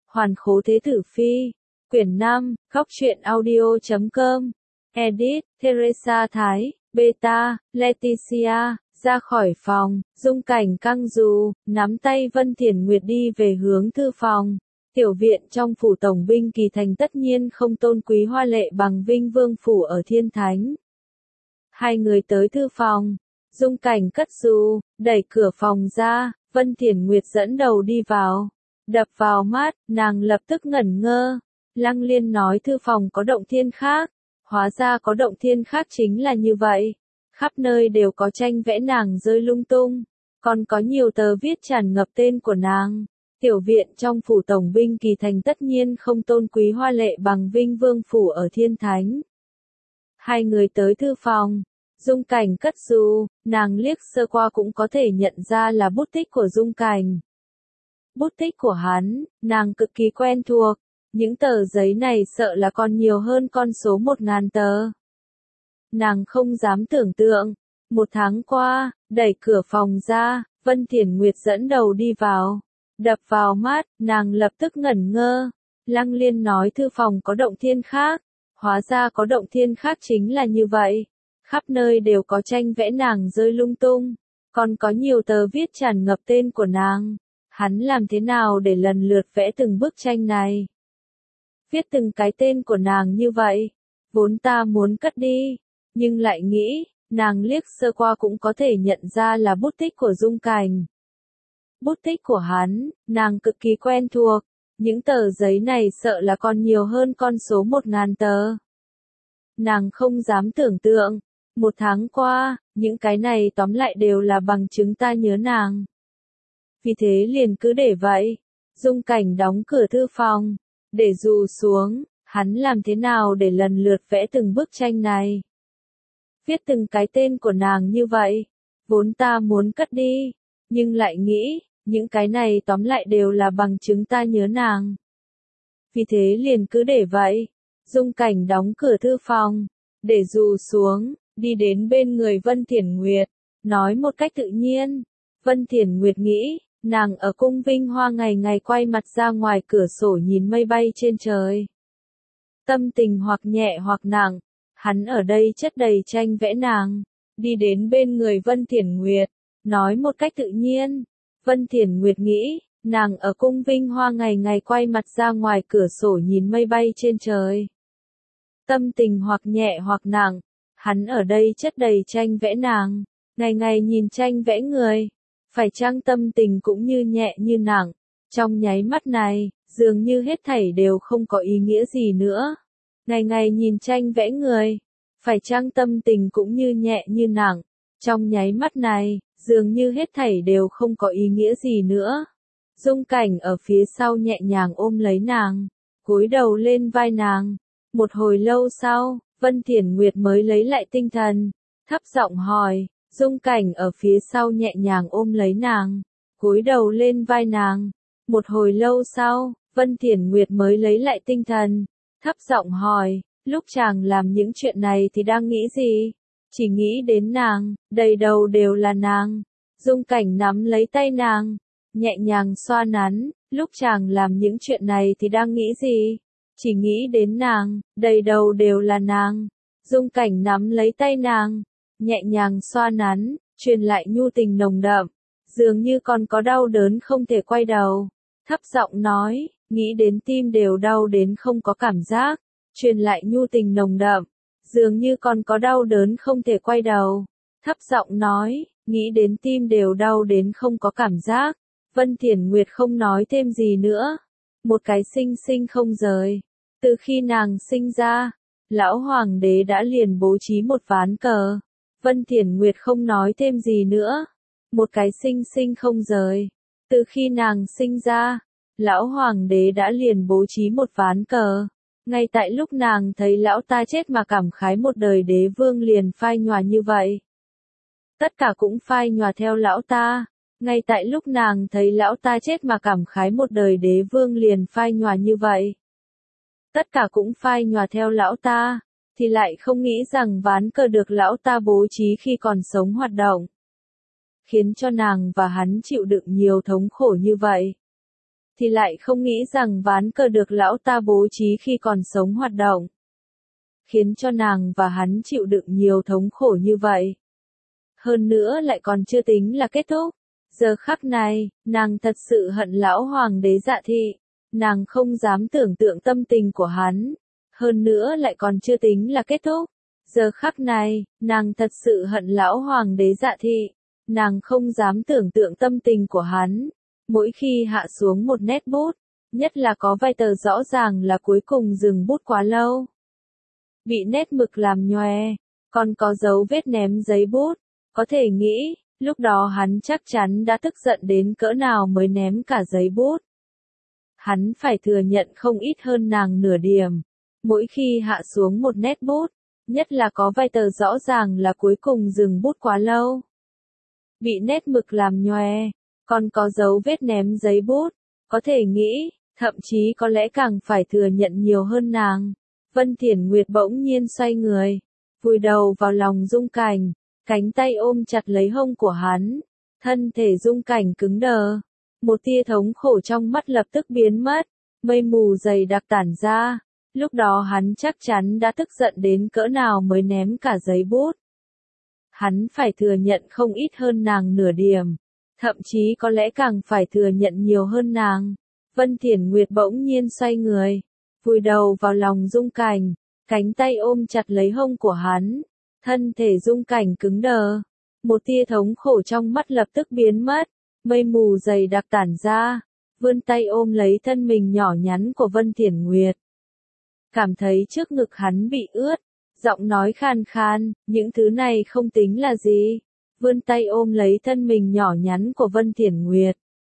Hoàn khố thế tử phi. Quyển 5, Góc truyện audio.com. Edit, Teresa Thái, Beta, Leticia. Ra khỏi phòng, Dung Cảnh căng dù, nắm tay Vân Thiển Nguyệt đi về hướng thư phòng. Tiểu viện trong phủ tổng binh Kỳ Thành tất nhiên không tôn quý hoa lệ bằng Vinh Vương phủ ở Thiên Thánh. Hai người tới thư phòng, Dung Cảnh cất dù, đẩy cửa phòng ra, Vân Thiển Nguyệt dẫn đầu đi vào. Đập vào mắt, nàng lập tức ngẩn ngơ. Lăng Liên nói thư phòng có động thiên khác, hóa ra có động thiên khác chính là như vậy. Khắp nơi đều có tranh vẽ nàng rơi lung tung, còn có nhiều tờ viết tràn ngập tên của nàng. Tiểu viện trong phủ tổng binh Kỳ Thành tất nhiên không tôn quý hoa lệ bằng Vinh Vương phủ ở Thiên Thánh. Hai người tới thư phòng, Dung Cảnh cất dù, nàng liếc sơ qua cũng có thể nhận ra là bút tích của Dung Cảnh. Bút tích của hắn, nàng cực kỳ quen thuộc, những tờ giấy này sợ là còn nhiều hơn con số 1000 tờ. Nàng không dám tưởng tượng, 1 tháng qua, đẩy cửa phòng ra, Vân Thiển Nguyệt dẫn đầu đi vào. Đập vào mắt, nàng lập tức ngẩn ngơ. Lăng Liên nói thư phòng có động thiên khác, hóa ra có động thiên khác chính là như vậy. Khắp nơi đều có tranh vẽ nàng rơi lung tung, còn có nhiều tờ viết tràn ngập tên của nàng. Hắn làm thế nào để lần lượt vẽ từng bức tranh này? Viết từng cái tên của nàng như vậy, vốn ta muốn cất đi, nhưng lại nghĩ, nàng liếc sơ qua cũng có thể nhận ra là bút tích của Dung Cảnh. Bút tích của hắn, nàng cực kỳ quen thuộc, những tờ giấy này sợ là còn nhiều hơn con số 1000 tờ. Nàng không dám tưởng tượng, 1 tháng qua, những cái này tóm lại đều là bằng chứng ta nhớ nàng. Vì thế liền cứ để vậy. Dung Cảnh đóng cửa thư phòng, để dù xuống, hắn làm thế nào để lần lượt vẽ từng bức tranh này. Viết từng cái tên của nàng như vậy, vốn ta muốn cất đi, nhưng lại nghĩ, những cái này tóm lại đều là bằng chứng ta nhớ nàng. Vì thế liền cứ để vậy. Dung Cảnh đóng cửa thư phòng, để dù xuống, đi đến bên người Vân Thiển Nguyệt, nói một cách tự nhiên. Vân Thiển Nguyệt nghĩ, nàng ở cung Vinh Hoa ngày ngày quay mặt ra ngoài cửa sổ nhìn mây bay trên trời. Tâm tình hoặc nhẹ hoặc nặng, hắn ở đây chất đầy tranh vẽ nàng, đi đến bên người Vân Thiển Nguyệt, nói một cách tự nhiên. Vân Thiển Nguyệt nghĩ, nàng ở cung Vinh Hoa ngày ngày quay mặt ra ngoài cửa sổ nhìn mây bay trên trời. Tâm tình hoặc nhẹ hoặc nặng, hắn ở đây chất đầy tranh vẽ nàng, ngày ngày nhìn tranh vẽ người. Phải chăng tâm tình cũng như nhẹ như nặng, trong nháy mắt này, dường như hết thảy đều không có ý nghĩa gì nữa. Ngày ngày nhìn tranh vẽ người, phải chăng tâm tình cũng như nhẹ như nặng, trong nháy mắt này, dường như hết thảy đều không có ý nghĩa gì nữa. Dung Cảnh ở phía sau nhẹ nhàng ôm lấy nàng, cúi đầu lên vai nàng. Một hồi lâu sau, Vân Thiển Nguyệt mới lấy lại tinh thần, thấp giọng hỏi. Dung Cảnh ở phía sau nhẹ nhàng ôm lấy nàng, cúi đầu lên vai nàng. Một hồi lâu sau, Vân Thiển Nguyệt mới lấy lại tinh thần, thấp giọng hỏi, lúc chàng làm những chuyện này thì đang nghĩ gì? Chỉ nghĩ đến nàng, đầy đầu đều là nàng. Dung Cảnh nắm lấy tay nàng, nhẹ nhàng xoa nắn, lúc chàng làm những chuyện này thì đang nghĩ gì? Chỉ nghĩ đến nàng, đầy đầu đều là nàng. Dung Cảnh nắm lấy tay nàng, nhẹ nhàng xoa nắn, truyền lại nhu tình nồng đậm, dường như còn có đau đớn không thể quay đầu. Thấp giọng nói, nghĩ đến tim đều đau đến không có cảm giác, truyền lại nhu tình nồng đậm, dường như còn có đau đớn không thể quay đầu. Thấp giọng nói, nghĩ đến tim đều đau đến không có cảm giác. Vân Thiển Nguyệt không nói thêm gì nữa. Một cái sinh sinh không rời. Từ khi nàng sinh ra, lão hoàng đế đã liền bố trí một ván cờ. Vân Thiển Nguyệt không nói thêm gì nữa. Một cái sinh sinh không rời. Từ khi nàng sinh ra, lão hoàng đế đã liền bố trí một ván cờ. Ngay tại lúc nàng thấy lão ta chết mà cảm khái một đời đế vương liền phai nhòa như vậy. Tất cả cũng phai nhòa theo lão ta. Ngay tại lúc nàng thấy lão ta chết mà cảm khái một đời đế vương liền phai nhòa như vậy. Tất cả cũng phai nhòa theo lão ta, thì lại không nghĩ rằng ván cờ được lão ta bố trí khi còn sống hoạt động. Khiến cho nàng và hắn chịu đựng nhiều thống khổ như vậy. thì lại không nghĩ rằng ván cờ được lão ta bố trí khi còn sống hoạt động, khiến cho nàng và hắn chịu đựng nhiều thống khổ như vậy. Hơn nữa lại còn chưa tính là kết thúc. Giờ khắc này, nàng thật sự hận lão hoàng đế Dạ Thị. Nàng không dám tưởng tượng tâm tình của hắn. Hơn nữa lại còn chưa tính là kết thúc. Giờ khắc này, nàng thật sự hận lão hoàng đế Dạ Thị. Nàng không dám tưởng tượng tâm tình của hắn. Mỗi khi hạ xuống một nét bút, nhất là có vài tờ rõ ràng là cuối cùng dừng bút quá lâu, bị nét mực làm nhòe, còn có dấu vết ném giấy bút, có thể nghĩ, lúc đó hắn chắc chắn đã tức giận đến cỡ nào mới ném cả giấy bút. Hắn phải thừa nhận không ít hơn nàng nửa điểm. Mỗi khi hạ xuống một nét bút, nhất là có vài tờ rõ ràng là cuối cùng dừng bút quá lâu, bị nét mực làm nhòe, còn có dấu vết ném giấy bút, có thể nghĩ, thậm chí có lẽ càng phải thừa nhận nhiều hơn nàng. Vân Thiển Nguyệt bỗng nhiên xoay người, vùi đầu vào lòng Dung Cảnh, cánh tay ôm chặt lấy hông của hắn, thân thể Dung Cảnh cứng đờ, một tia thống khổ trong mắt lập tức biến mất, mây mù dày đặc tản ra, lúc đó hắn chắc chắn đã tức giận đến cỡ nào mới ném cả giấy bút. Hắn phải thừa nhận không ít hơn nàng nửa điểm, thậm chí có lẽ càng phải thừa nhận nhiều hơn nàng. Vân Thiển Nguyệt bỗng nhiên xoay người, vùi đầu vào lòng Dung Cảnh, cánh tay ôm chặt lấy hông của hắn, thân thể Dung Cảnh cứng đờ, một tia thống khổ trong mắt lập tức biến mất, mây mù dày đặc tản ra, vươn tay ôm lấy thân mình nhỏ nhắn của Vân Thiển Nguyệt. Cảm thấy trước ngực hắn bị ướt, giọng nói khan khan, những thứ này không tính là gì, vươn tay ôm lấy thân mình nhỏ nhắn của Vân Thiển Nguyệt.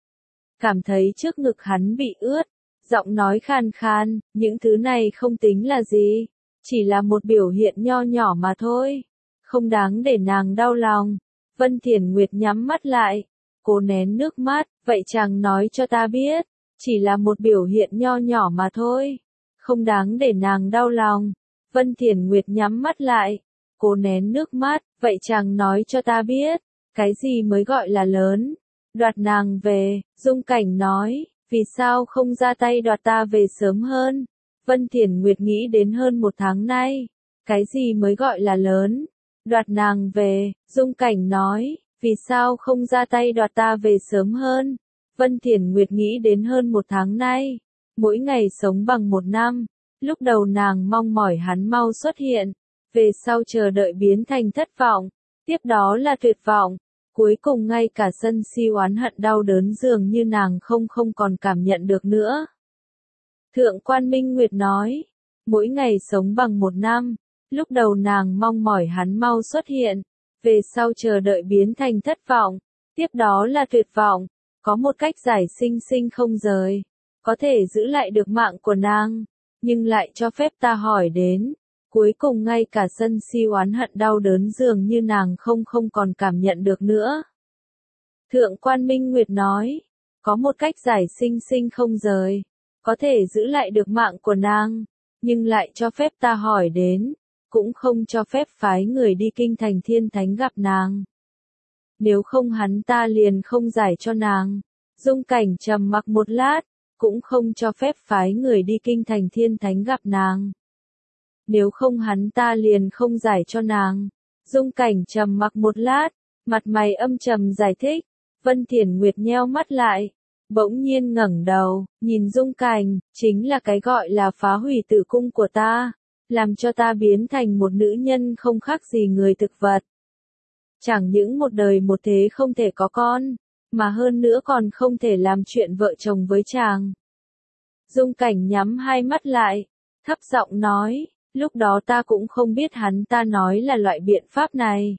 Cảm thấy trước ngực hắn bị ướt, giọng nói khan khan, những thứ này không tính là gì, chỉ là một biểu hiện nho nhỏ mà thôi, không đáng để nàng đau lòng. Vân Thiển Nguyệt nhắm mắt lại, cố nén nước mắt, vậy chàng nói cho ta biết, chỉ là một biểu hiện nho nhỏ mà thôi, không đáng để nàng đau lòng. Vân Thiển Nguyệt nhắm mắt lại, cố nén nước mắt, vậy chàng nói cho ta biết, cái gì mới gọi là lớn? Đoạt nàng về, Dung Cảnh nói, vì sao không ra tay đoạt ta về sớm hơn? Vân Thiển Nguyệt nghĩ đến hơn một tháng nay, cái gì mới gọi là lớn? Đoạt nàng về, Dung Cảnh nói, vì sao không ra tay đoạt ta về sớm hơn? Vân Thiển Nguyệt nghĩ đến hơn một tháng nay, mỗi ngày sống bằng một năm, lúc đầu nàng mong mỏi hắn mau xuất hiện, về sau chờ đợi biến thành thất vọng, tiếp đó là tuyệt vọng. Cuối cùng ngay cả sân si oán hận đau đớn dường như nàng không còn cảm nhận được nữa. Thượng quan Minh Nguyệt nói, mỗi ngày sống bằng một năm, lúc đầu nàng mong mỏi hắn mau xuất hiện, về sau chờ đợi biến thành thất vọng, tiếp đó là tuyệt vọng, có một cách giải sinh sinh không rời, có thể giữ lại được mạng của nàng, nhưng lại cho phép ta hỏi đến. Cuối cùng ngay cả sân si oán hận đau đớn dường như nàng không còn cảm nhận được nữa. Thượng quan Minh Nguyệt nói, có một cách giải sinh sinh không rời, có thể giữ lại được mạng của nàng, nhưng lại cho phép ta hỏi đến, cũng không cho phép phái người đi kinh thành Thiên Thánh gặp nàng. Nếu không hắn ta liền không giải cho nàng. Dung Cảnh trầm mặc một lát, cũng không cho phép phái người đi kinh thành Thiên Thánh gặp nàng. Nếu không hắn ta liền không giải cho nàng. Dung Cảnh trầm mặc một lát, mặt mày âm trầm giải thích. Vân Thiển Nguyệt nheo mắt lại, bỗng nhiên ngẩng đầu, nhìn Dung Cảnh, chính là cái gọi là phá hủy tử cung của ta, làm cho ta biến thành một nữ nhân không khác gì người thực vật. Chẳng những một đời một thế không thể có con, mà hơn nữa còn không thể làm chuyện vợ chồng với chàng. Dung Cảnh nhắm hai mắt lại, thấp giọng nói. Lúc đó ta cũng không biết hắn ta nói là loại biện pháp này.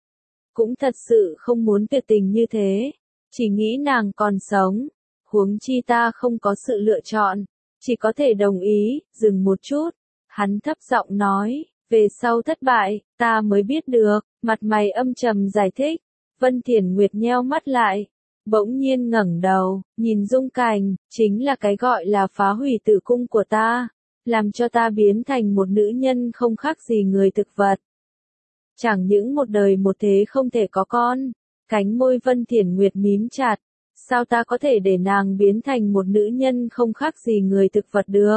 Cũng thật sự không muốn tuyệt tình như thế. Chỉ nghĩ nàng còn sống. Huống chi ta không có sự lựa chọn. Chỉ có thể đồng ý, dừng một chút. Hắn thấp giọng nói, về sau thất bại, ta mới biết được. Mặt mày âm trầm giải thích. Vân Thiển Nguyệt nheo mắt lại. Bỗng nhiên ngẩng đầu, nhìn Dung Cảnh, chính là cái gọi là phá hủy tử cung của ta. Làm cho ta biến thành một nữ nhân không khác gì người thực vật. Chẳng những một đời một thế không thể có con, cánh môi Vân Thiển Nguyệt mím chặt, Sao ta có thể để nàng biến thành một nữ nhân không khác gì người thực vật được?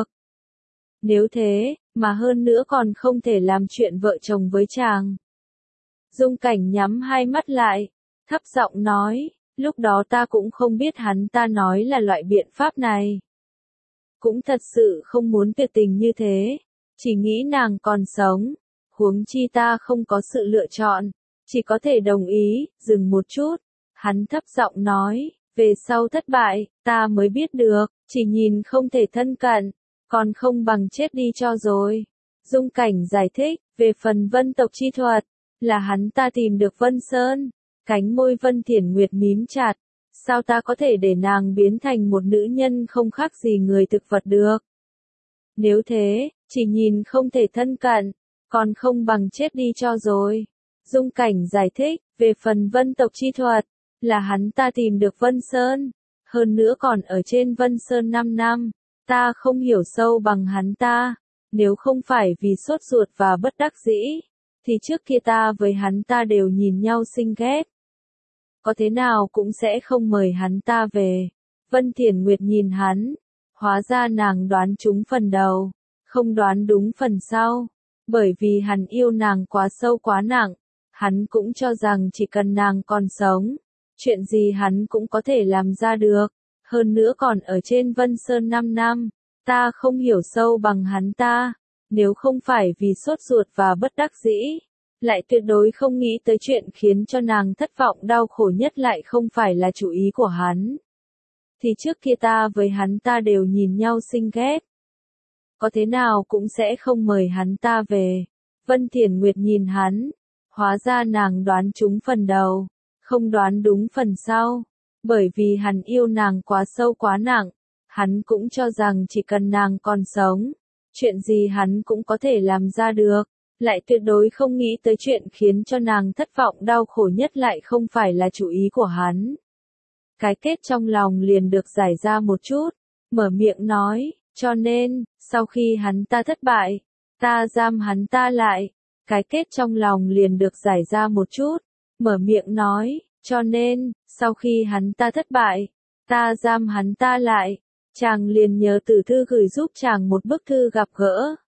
Nếu thế, mà hơn nữa còn không thể làm chuyện vợ chồng với chàng. Dung Cảnh nhắm hai mắt lại, thấp giọng nói, lúc đó ta cũng không biết hắn ta nói là loại biện pháp này. Cũng thật sự không muốn tuyệt tình như thế, chỉ nghĩ nàng còn sống, huống chi ta không có sự lựa chọn, chỉ có thể đồng ý. Dừng một chút, hắn thấp giọng nói, về sau thất bại, ta mới biết được, chỉ nhìn không thể thân cận, còn không bằng chết đi cho rồi. Dung Cảnh giải thích, về phần vân tộc chi thuật, là hắn ta tìm được Vân Sơn. Cánh môi Vân Thiển Nguyệt mím chặt, sao ta có thể để nàng biến thành một nữ nhân không khác gì người thực vật được? Nếu thế, chỉ nhìn không thể thân cận, còn không bằng chết đi cho rồi. Dung Cảnh giải thích, về phần vân tộc chi thuật, là hắn ta tìm được Vân Sơn, hơn nữa còn ở trên Vân Sơn 5 năm, ta không hiểu sâu bằng hắn ta, nếu không phải vì sốt ruột và bất đắc dĩ, thì trước kia ta với hắn ta đều nhìn nhau xinh ghét. Có thế nào cũng sẽ không mời hắn ta về. Vân Thiển Nguyệt nhìn hắn, hóa ra nàng đoán trúng phần đầu, không đoán đúng phần sau, bởi vì hắn yêu nàng quá sâu quá nặng, hắn cũng cho rằng chỉ cần nàng còn sống, chuyện gì hắn cũng có thể làm ra được, hơn nữa còn ở trên Vân Sơn 5 năm, ta không hiểu sâu bằng hắn ta, nếu không phải vì sốt ruột và bất đắc dĩ, lại tuyệt đối không nghĩ tới chuyện khiến cho nàng thất vọng đau khổ nhất lại không phải là chủ ý của hắn. Thì trước kia ta với hắn ta đều nhìn nhau xinh ghét. Có thế nào cũng sẽ không mời hắn ta về. Vân Thiển Nguyệt nhìn hắn, hóa ra nàng đoán trúng phần đầu, không đoán đúng phần sau, bởi vì hắn yêu nàng quá sâu quá nặng, hắn cũng cho rằng chỉ cần nàng còn sống, chuyện gì hắn cũng có thể làm ra được, lại tuyệt đối không nghĩ tới chuyện khiến cho nàng thất vọng đau khổ nhất lại không phải là chủ ý của hắn. Cái kết trong lòng liền được giải ra một chút, mở miệng nói, cho nên, sau khi hắn ta thất bại, ta giam hắn ta lại. Cái kết trong lòng liền được giải ra một chút, mở miệng nói, cho nên, sau khi hắn ta thất bại, ta giam hắn ta lại. Chàng liền nhờ tử thư gửi giúp chàng một bức thư gặp gỡ.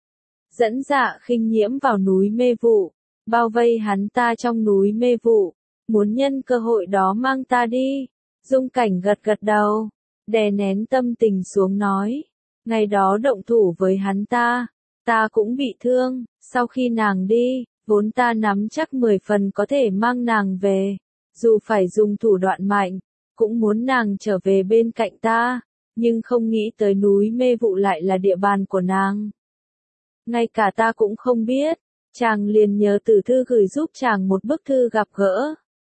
Dẫn Dạ Khinh Nhiễm vào núi mê vụ, bao vây hắn ta trong núi mê vụ, muốn nhân cơ hội đó mang ta đi. Dung Cảnh gật gật đầu, đè nén tâm tình xuống nói, ngày đó động thủ với hắn ta cũng bị thương, sau khi nàng đi, vốn ta nắm chắc 10 phần có thể mang nàng về, dù phải dùng thủ đoạn mạnh, cũng muốn nàng trở về bên cạnh ta, nhưng không nghĩ tới núi mê vụ lại là địa bàn của nàng. Ngay cả ta cũng không biết, chàng liền nhờ tử thư gửi giúp chàng một bức thư gặp gỡ.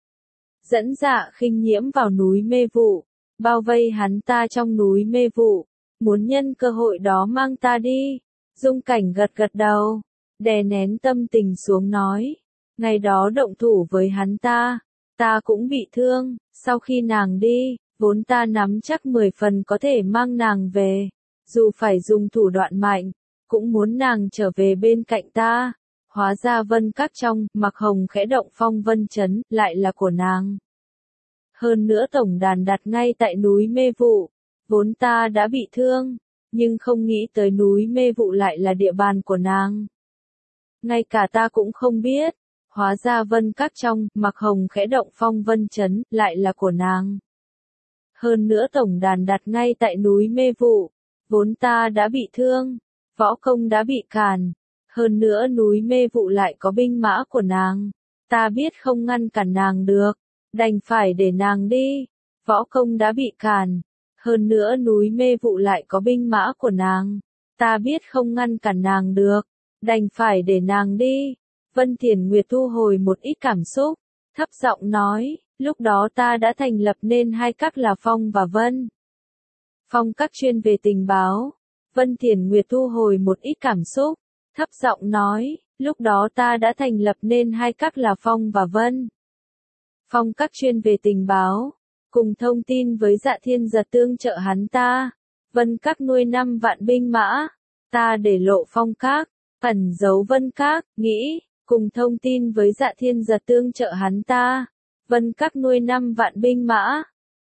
Dẫn Dạ Khinh Nhiễm vào núi mê vụ, bao vây hắn ta trong núi mê vụ, muốn nhân cơ hội đó mang ta đi. Dung Cảnh gật gật đầu, đè nén tâm tình xuống nói, ngày đó động thủ với hắn ta cũng bị thương, sau khi nàng đi, vốn ta nắm chắc 10 phần có thể mang nàng về, dù phải dùng thủ đoạn mạnh, cũng muốn nàng trở về bên cạnh ta. Hóa ra Vân Các trong, Mặc Hồng khẽ động phong vân chấn, lại là của nàng. Hơn nữa tổng đàn đặt ngay tại núi mê vụ, vốn ta đã bị thương, nhưng không nghĩ tới núi mê vụ lại là địa bàn của nàng. Ngay cả ta cũng không biết, hóa ra Vân Các trong, Mặc Hồng khẽ động phong vân chấn, lại là của nàng. Hơn nữa tổng đàn đặt ngay tại núi mê vụ, vốn ta đã bị thương, võ công đã bị càn, hơn nữa núi mê vụ lại có binh mã của nàng, ta biết không ngăn cản nàng được, đành phải để nàng đi, võ công đã bị càn, hơn nữa núi mê vụ lại có binh mã của nàng, ta biết không ngăn cản nàng được, đành phải để nàng đi. Vân Thiển Nguyệt thu hồi một ít cảm xúc, thấp giọng nói, lúc đó ta đã thành lập nên hai các là Phong và Vân. Phong Các chuyên về tình báo. Vân Thiển Nguyệt thu hồi một ít cảm xúc, thấp giọng nói, lúc đó ta đã thành lập nên hai các là Phong và Vân. Phong Các chuyên về tình báo, cùng thông tin với Dạ Thiên Giật tương trợ hắn ta. Vân Các nuôi 5 vạn binh mã, ta để lộ Phong Các, ẩn giấu Vân Các, nghĩ, cùng thông tin với Dạ Thiên Giật tương trợ hắn ta. Vân Các nuôi 5 vạn binh mã,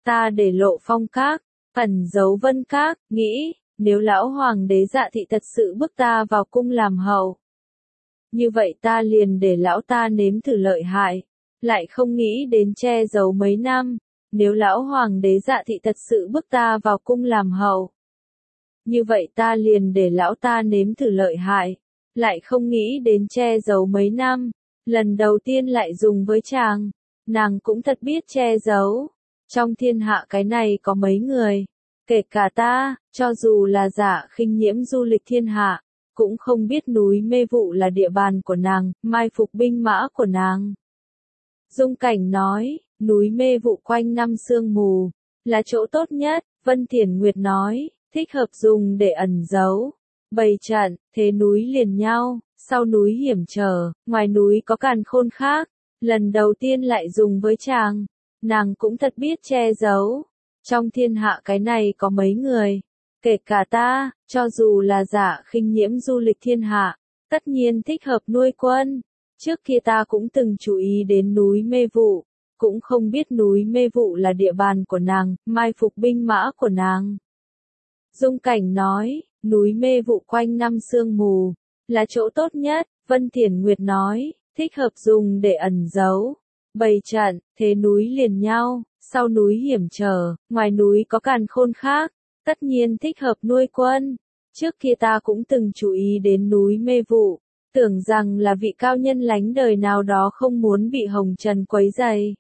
ta để lộ Phong Các, ẩn giấu Vân Các, nghĩ, nếu lão hoàng đế Dạ Thị thật sự bức ta vào cung làm hầu. Như vậy ta liền để lão ta nếm thử lợi hại, lại không nghĩ đến che giấu mấy năm, nếu lão hoàng đế Dạ Thị thật sự bức ta vào cung làm hầu. Như vậy ta liền để lão ta nếm thử lợi hại, lại không nghĩ đến che giấu mấy năm, lần đầu tiên lại dùng với chàng, nàng cũng thật biết che giấu. Trong thiên hạ cái này có mấy người, kể cả ta, cho dù là Dạ Khinh Nhiễm du lịch thiên hạ, cũng không biết núi Mê Vụ là địa bàn của nàng, mai phục binh mã của nàng. Dung Cảnh nói, núi Mê Vụ quanh năm sương mù, là chỗ tốt nhất, Vân Thiển Nguyệt nói, thích hợp dùng để ẩn giấu, bày trận, thế núi liền nhau, sau núi hiểm trở, ngoài núi có càn khôn khác, lần đầu tiên lại dùng với chàng, nàng cũng thật biết che giấu. Trong thiên hạ cái này có mấy người, kể cả ta, cho dù là Dạ Khinh Nhiễm du lịch thiên hạ, tất nhiên thích hợp nuôi quân. Trước kia ta cũng từng chú ý đến núi Mê Vụ, cũng không biết núi Mê Vụ là địa bàn của nàng, mai phục binh mã của nàng. Dung Cảnh nói, núi Mê Vụ quanh năm sương mù, là chỗ tốt nhất, Vân Thiển Nguyệt nói, thích hợp dùng để ẩn giấu, bày trận, thế núi liền nhau, sau núi hiểm trở, ngoài núi có càn khôn khác, tất nhiên thích hợp nuôi quân. Trước kia ta cũng từng chú ý đến núi Mê Vụ, tưởng rằng là vị cao nhân lánh đời nào đó không muốn bị hồng trần quấy rầy,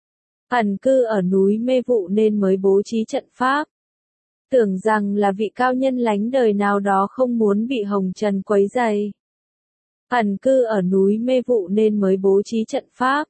ẩn cư ở núi Mê Vụ nên mới bố trí trận pháp. Tưởng rằng là vị cao nhân lánh đời nào đó không muốn bị hồng trần quấy rầy, ẩn cư ở núi Mê Vụ nên mới bố trí trận pháp.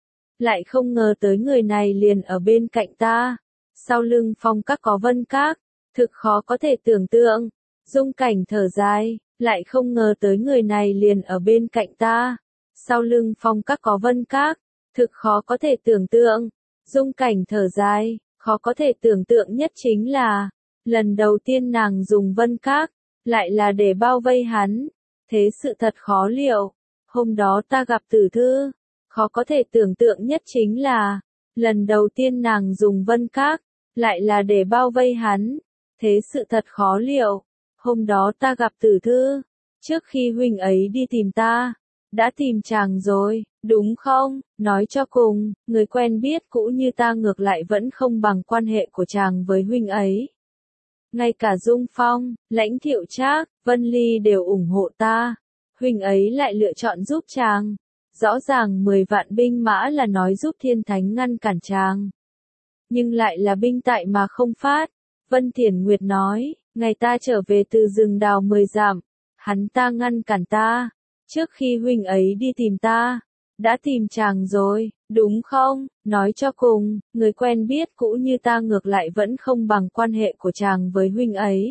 Lại không ngờ tới người này liền ở bên cạnh ta, sau lưng Phong Các có Vân Các, thực khó có thể tưởng tượng. Dung Cảnh thở dài, lại không ngờ tới người này liền ở bên cạnh ta, sau lưng Phong Các có Vân Các, thực khó có thể tưởng tượng. Dung Cảnh thở dài, khó có thể tưởng tượng nhất chính là, lần đầu tiên nàng dùng Vân Các, lại là để bao vây hắn, thế sự thật khó liệu. Hôm đó ta gặp Tử Thư, khó có thể tưởng tượng nhất chính là, lần đầu tiên nàng dùng Vân Các, lại là để bao vây hắn, thế sự thật khó liệu. Hôm đó ta gặp Tử Thư, trước khi huynh ấy đi tìm ta, đã tìm chàng rồi, đúng không? Nói cho cùng, người quen biết cũ như ta ngược lại vẫn không bằng quan hệ của chàng với huynh ấy. Ngay cả Dung Phong, Lãnh Thiệu Trác, Vân Ly đều ủng hộ ta, huynh ấy lại lựa chọn giúp chàng. Rõ ràng 10 vạn binh mã là nói giúp Thiên Thánh ngăn cản chàng, nhưng lại là binh tại mà không phát. Vân Thiển Nguyệt nói, ngày ta trở về từ rừng đào 10 dặm, hắn ta ngăn cản ta, trước khi huynh ấy đi tìm ta, đã tìm chàng rồi, đúng không? Nói cho cùng, người quen biết cũ như ta ngược lại vẫn không bằng quan hệ của chàng với huynh ấy,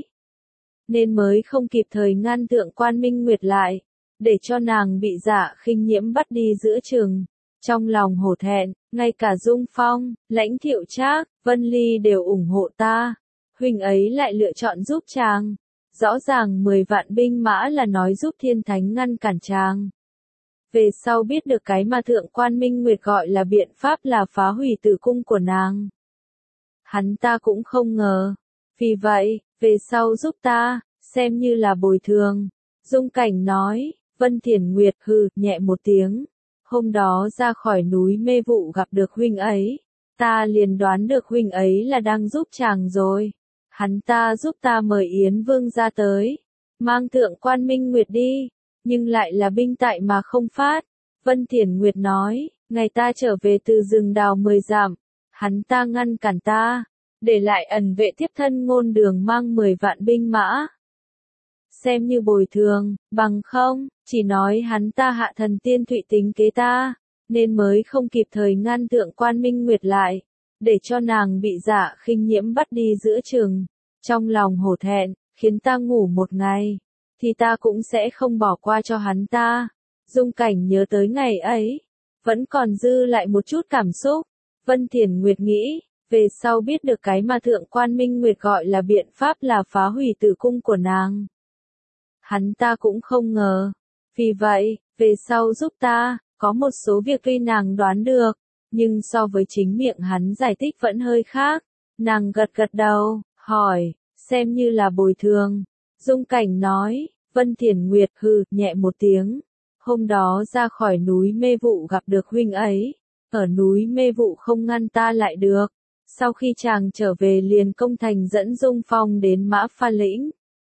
nên mới không kịp thời ngăn Thượng Quan Minh Nguyệt lại, để cho nàng bị Dạ Khinh Nhiễm bắt đi giữa chừng. Trong lòng hổ thẹn, ngay cả Dung Phong, Lãnh Thiệu Trác, Vân Ly đều ủng hộ ta, huynh ấy lại lựa chọn giúp chàng. Rõ ràng 10 vạn binh mã là nói giúp Thiên Thánh ngăn cản chàng. Về sau biết được cái mà Thượng Quan Minh Nguyệt gọi là biện pháp là phá hủy tử cung của nàng, hắn ta cũng không ngờ. Vì vậy, về sau giúp ta, xem như là bồi thường. Dung Cảnh nói, Vân Thiển Nguyệt hừ nhẹ một tiếng. Hôm đó ra khỏi núi Mê Vụ gặp được huynh ấy, ta liền đoán được huynh ấy là đang giúp chàng rồi. Hắn ta giúp ta mời Yến Vương ra tới, mang Thượng Quan Minh Nguyệt đi, nhưng lại là binh tại mà không phát. Vân Thiển Nguyệt nói, ngày ta trở về từ rừng đào 10 dặm, hắn ta ngăn cản ta, để lại ẩn vệ tiếp thân Ngôn Đường mang 10 vạn binh mã, xem như bồi thường, bằng không, chỉ nói hắn ta hạ thần tiên Thụy tính kế ta, nên mới không kịp thời ngăn Thượng Quan Minh Nguyệt lại, để cho nàng bị Dạ Khinh Nhiễm bắt đi giữa chừng. Trong lòng hổ thẹn, khiến ta ngủ một ngày, thì ta cũng sẽ không bỏ qua cho hắn ta. Dung Cảnh nhớ tới ngày ấy, vẫn còn dư lại một chút cảm xúc. Vân Thiển Nguyệt nghĩ, về sau biết được cái mà Thượng Quan Minh Nguyệt gọi là biện pháp là phá hủy tử cung của nàng, hắn ta cũng không ngờ. Vì vậy, về sau giúp ta, có một số việc tuy nàng đoán được, nhưng so với chính miệng hắn giải thích vẫn hơi khác. Nàng gật gật đầu, hỏi, xem như là bồi thường. Dung Cảnh nói, Vân Thiển Nguyệt hừ nhẹ một tiếng. Hôm đó ra khỏi núi Mê Vụ gặp được huynh ấy. Ở núi Mê Vụ không ngăn ta lại được. Sau khi chàng trở về liền công thành dẫn Dung Phong đến Mã Pha Lĩnh.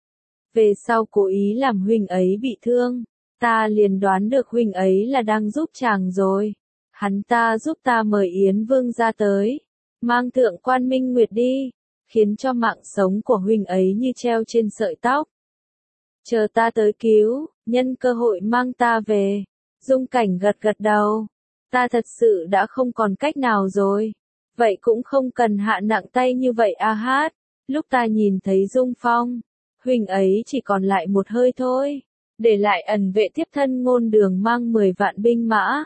Về sau cố ý làm huynh ấy bị thương. Ta liền đoán được huynh ấy là đang giúp chàng rồi. Hắn ta giúp ta mời Yến Vương ra tới. Mang Thượng Quan Minh Nguyệt đi. Khiến cho mạng sống của huynh ấy như treo trên sợi tóc. Chờ ta tới cứu, nhân cơ hội mang ta về. Dung Cảnh gật gật đầu. Ta thật sự đã không còn cách nào rồi. Vậy cũng không cần hạ nặng tay như vậy a hát. Lúc ta nhìn thấy Dung Phong, huynh ấy chỉ còn lại một hơi thôi. Để lại ẩn vệ tiếp thân Ngôn Đường mang 10 vạn binh mã.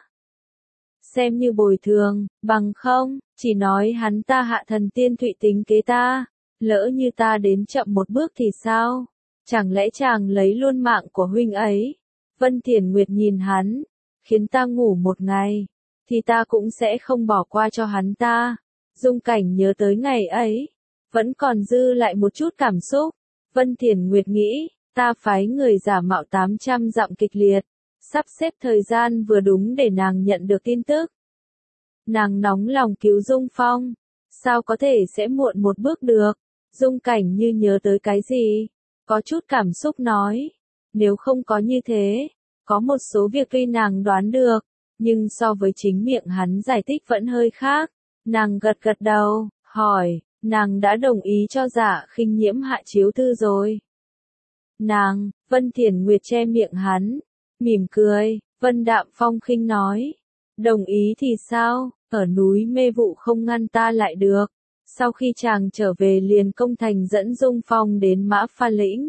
Xem như bồi thường, bằng không, chỉ nói hắn ta hạ thần tiên thụy tính kế ta. Lỡ như ta đến chậm một bước thì sao? Chẳng lẽ chàng lấy luôn mạng của huynh ấy? Vân Thiển Nguyệt nhìn hắn, khiến ta ngủ một ngày, thì ta cũng sẽ không bỏ qua cho hắn ta. Dung Cảnh nhớ tới ngày ấy, vẫn còn dư lại một chút cảm xúc. Vân Thiển Nguyệt nghĩ, ta phái người giả mạo 800 dặm kịch liệt, sắp xếp thời gian vừa đúng để nàng nhận được tin tức. Nàng nóng lòng cứu Dung Phong, sao có thể sẽ muộn một bước được? Dung Cảnh như nhớ tới cái gì, có chút cảm xúc nói, nếu không có như thế, có một số việc tuy nàng đoán được, nhưng so với chính miệng hắn giải thích vẫn hơi khác. Nàng gật gật đầu, hỏi, nàng đã đồng ý cho Dạ Khinh Nhiễm hạ chiếu thư rồi. Nàng, Vân Thiển Nguyệt che miệng hắn, mỉm cười. Vân Đạm Phong khinh nói, đồng ý thì sao, ở núi Mê Vụ không ngăn ta lại được. Sau khi chàng trở về liền công thành dẫn Dung Phong đến Mã Pha Lĩnh.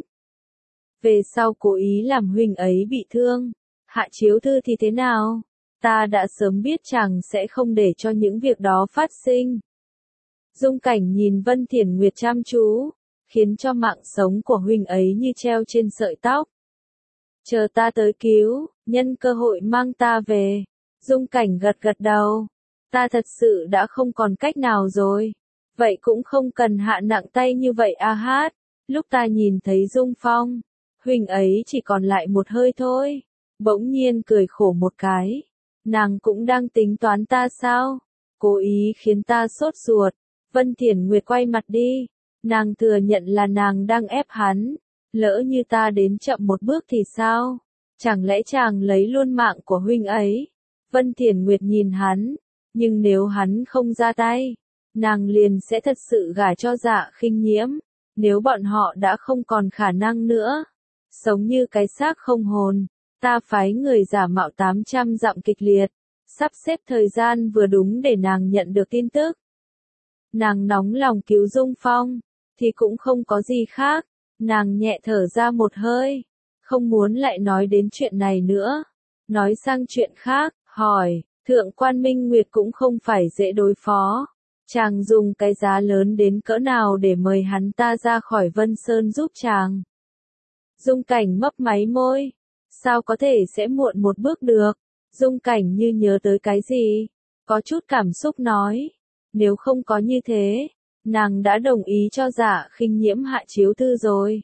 Về sau cố ý làm huynh ấy bị thương. Hạ chiếu thư thì thế nào? Ta đã sớm biết chàng sẽ không để cho những việc đó phát sinh. Dung Cảnh nhìn Vân Thiển Nguyệt chăm chú, khiến cho mạng sống của huynh ấy như treo trên sợi tóc. Chờ ta tới cứu, nhân cơ hội mang ta về. Dung Cảnh gật gật đầu. Ta thật sự đã không còn cách nào rồi. Vậy cũng không cần hạ nặng tay như vậy a hát. Lúc ta nhìn thấy Dung Phong, huynh ấy chỉ còn lại một hơi thôi. Bỗng nhiên cười khổ một cái. Nàng cũng đang tính toán ta sao? Cố ý khiến ta sốt ruột. Vân Thiển Nguyệt quay mặt đi. Nàng thừa nhận là nàng đang ép hắn. Lỡ như ta đến chậm một bước thì sao? Chẳng lẽ chàng lấy luôn mạng của huynh ấy? Vân Thiển Nguyệt nhìn hắn. Nhưng nếu hắn không ra tay, nàng liền sẽ thật sự gả cho Dạ Khinh Nhiễm. Nếu bọn họ đã không còn khả năng nữa, sống như cái xác không hồn, ta phái người giả mạo 800 dặm kịch liệt, sắp xếp thời gian vừa đúng để nàng nhận được tin tức. Nàng nóng lòng cứu Dung Phong, thì cũng không có gì khác. Nàng nhẹ thở ra một hơi, không muốn lại nói đến chuyện này nữa. Nói sang chuyện khác, hỏi, Thượng Quan Minh Nguyệt cũng không phải dễ đối phó. Chàng dùng cái giá lớn đến cỡ nào để mời hắn ta ra khỏi Vân Sơn giúp chàng? Dung Cảnh mấp máy môi. Sao có thể sẽ muộn một bước được? Dung Cảnh như nhớ tới cái gì, có chút cảm xúc nói. Nếu không có như thế, nàng đã đồng ý cho Dạ Khinh Nhiễm hạ chiếu thư rồi.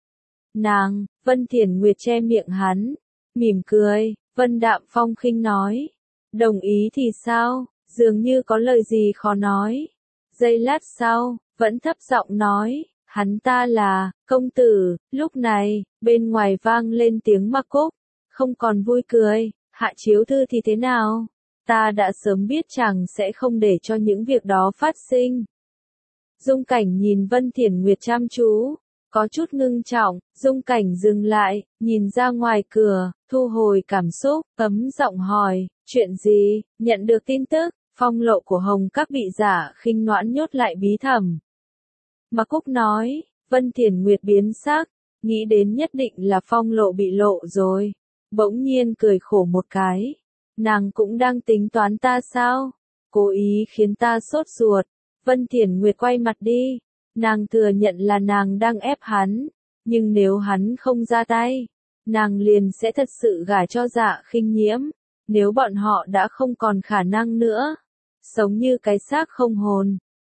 Nàng, Vân Thiển Nguyệt che miệng hắn, mỉm cười. Vân Đạm Phong khinh nói, đồng ý thì sao? Dường như có lời gì khó nói. Giây lát sau, vẫn thấp giọng nói, hắn ta là công tử. Lúc này, bên ngoài vang lên tiếng Mặc Cúc, không còn vui cười. Hạ chiếu thư thì thế nào? Ta đã sớm biết chàng sẽ không để cho những việc đó phát sinh. Dung Cảnh nhìn Vân Thiển Nguyệt chăm chú, có chút ngưng trọng. Dung Cảnh dừng lại, nhìn ra ngoài cửa, thu hồi cảm xúc, ấm giọng hỏi, chuyện gì? Nhận được tin tức, Phong Lộ của Hồng Các bị Dạ Khinh Noãn nhốt lại bí thẩm. Mặc Cúc nói. Vân Thiển Nguyệt biến sắc, nghĩ đến nhất định là Phong Lộ bị lộ rồi. Bỗng nhiên cười khổ một cái. Nàng cũng đang tính toán ta sao? Cố ý khiến ta sốt ruột. Vân Thiển Nguyệt quay mặt đi. Nàng thừa nhận là nàng đang ép hắn. Nhưng nếu hắn không ra tay, nàng liền sẽ thật sự gả cho Dạ Khinh Nhiễm. Nếu bọn họ đã không còn khả năng nữa, sống như cái xác không hồn,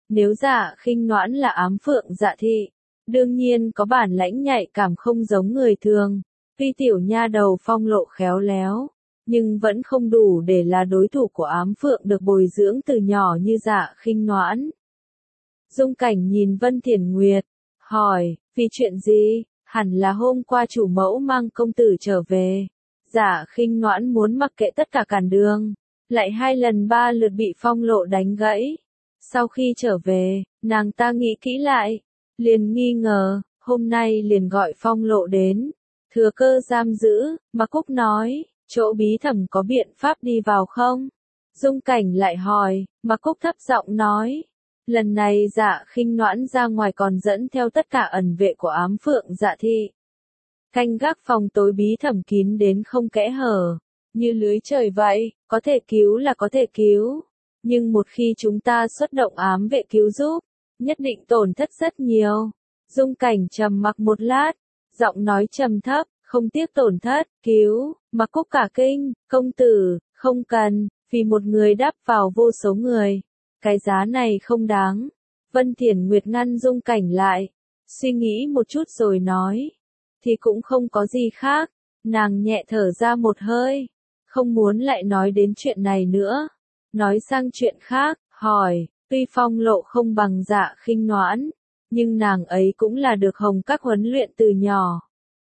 Nếu Dạ Khinh Noãn là ám phượng Dạ thị, đương nhiên có bản lãnh nhạy cảm không giống người thường. Tuy tiểu nha đầu phong lộ khéo léo, nhưng vẫn không đủ để là đối thủ của ám phượng được bồi dưỡng từ nhỏ như Dạ Khinh Noãn. Dung Cảnh nhìn Vân Thiển Nguyệt, hỏi, vì chuyện gì? Hẳn là hôm qua chủ mẫu mang công tử trở về. Dạ Khinh Noãn muốn mặc kệ tất cả cản đường, lại 2 lần 3 lượt bị phong lộ đánh gãy. Sau khi trở về, nàng ta nghĩ kỹ lại, liền nghi ngờ, hôm nay liền gọi phong lộ đến. Thừa cơ giam giữ, mà Cúc nói, chỗ bí thẩm có biện pháp đi vào không? Dung Cảnh lại hỏi, mà Cúc thấp giọng nói. Lần này Dạ Khinh Noãn ra ngoài còn dẫn theo tất cả ẩn vệ của ám phượng Dạ thị. Canh gác phòng tối bí thẩm kín đến không kẽ hở, như lưới trời vậy, có thể cứu là có thể cứu. Nhưng một khi chúng ta xuất động ám vệ cứu giúp, nhất định tổn thất rất nhiều. Dung Cảnh trầm mặc một lát, giọng nói trầm thấp, không tiếc tổn thất, cứu, mà Cúc cả kinh, công tử, không cần, vì một người đáp vào vô số người. Cái giá này không đáng. Vân Thiển Nguyệt ngăn Dung Cảnh lại, suy nghĩ một chút rồi nói, thì cũng không có gì khác. Nàng nhẹ thở ra một hơi, không muốn lại nói đến chuyện này nữa. Nói sang chuyện khác, hỏi, tuy phong lộ không bằng Dạ Khinh Noãn, nhưng nàng ấy cũng là được Hồng Các huấn luyện từ nhỏ.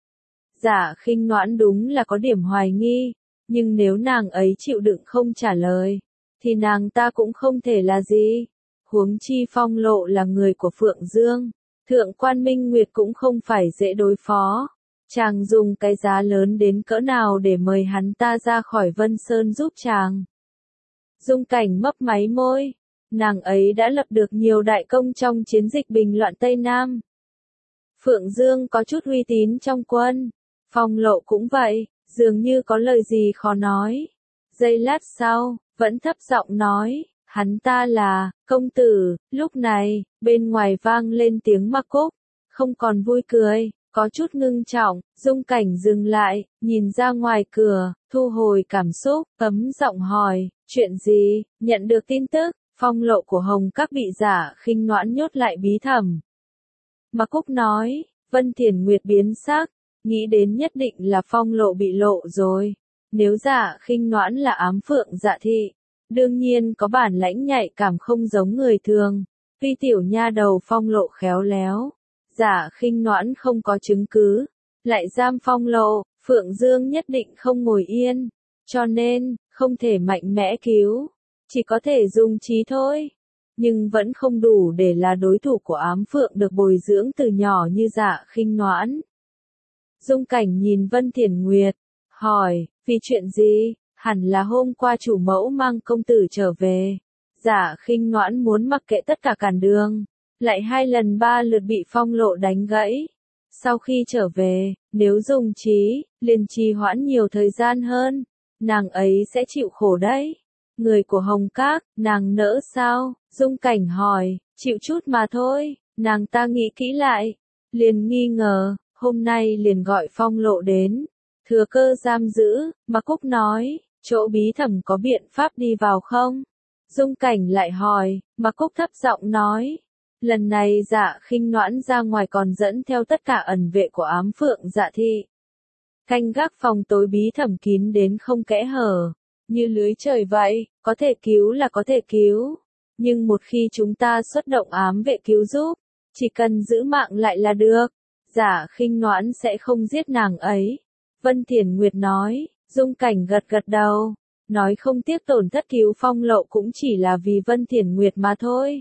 Dạ Khinh Noãn đúng là có điểm hoài nghi, nhưng nếu nàng ấy chịu đựng không trả lời, thì nàng ta cũng không thể là gì. Huống chi phong lộ là người của Phượng Dương, Thượng quan Minh Nguyệt cũng không phải dễ đối phó. Chàng dùng cái giá lớn đến cỡ nào để mời hắn ta ra khỏi Vân Sơn giúp chàng. Dung Cảnh mấp máy môi, nàng ấy đã lập được nhiều đại công trong chiến dịch bình loạn Tây Nam. Phượng Dương có chút uy tín trong quân, phong lộ cũng vậy, dường như có lời gì khó nói. Giây lát sau, vẫn thấp giọng nói, hắn ta là, công tử. Lúc này, bên ngoài vang lên tiếng ma Cúc, không còn vui cười, có chút ngưng trọng. Dung Cảnh dừng lại, nhìn ra ngoài cửa, thu hồi cảm xúc, ấm giọng hỏi, chuyện gì? Nhận được tin tức, phong lộ của Hồng Các bị Dạ Khinh Noãn nhốt lại bí thẩm. Ma Cúc nói. Vân Thiển Nguyệt biến sắc, nghĩ đến nhất định là phong lộ bị lộ rồi. Nếu Dạ Khinh Noãn là ám phượng Dạ thị, đương nhiên có bản lãnh nhạy cảm không giống người thường. Tuy tiểu nha đầu phong lộ khéo léo, Dạ Khinh Noãn không có chứng cứ, lại giam phong lộ, Phượng Dương nhất định không ngồi yên. Cho nên, không thể mạnh mẽ cứu, chỉ có thể dùng trí thôi. Nhưng vẫn không đủ để là đối thủ của ám phượng được bồi dưỡng từ nhỏ như Dạ Khinh Noãn. Dung Cảnh nhìn Vân Thiển Nguyệt, hỏi, vì chuyện gì? Hẳn là hôm qua chủ mẫu mang công tử trở về. Dạ Khinh Noãn muốn mặc kệ tất cả cản đường, lại 2 lần 3 lượt bị phong lộ đánh gãy. Sau khi trở về, nếu dùng trí, liền trì hoãn nhiều thời gian hơn, nàng ấy sẽ chịu khổ đấy. Người của Hồng Các, nàng nỡ sao? Dung Cảnh hỏi, chịu chút mà thôi. Nàng ta nghĩ kỹ lại, liền nghi ngờ, hôm nay liền gọi phong lộ đến. Thừa cơ giam giữ, mà Cúc nói, chỗ bí thẩm có biện pháp đi vào không? Dung Cảnh lại hỏi, mà Cúc thấp giọng nói, lần này Dạ Khinh Noãn ra ngoài còn dẫn theo tất cả ẩn vệ của ám phượng Dạ thị. Canh gác phòng tối bí thẩm kín đến không kẽ hở, như lưới trời vậy, có thể cứu là có thể cứu. Nhưng một khi chúng ta xuất động ám vệ cứu giúp, chỉ cần giữ mạng lại là được. Dạ Khinh Noãn sẽ không giết nàng ấy. Vân Thiển Nguyệt nói. Dung Cảnh gật gật đầu, nói không tiếc tổn thất cứu phong lộ cũng chỉ là vì Vân Thiển Nguyệt mà thôi.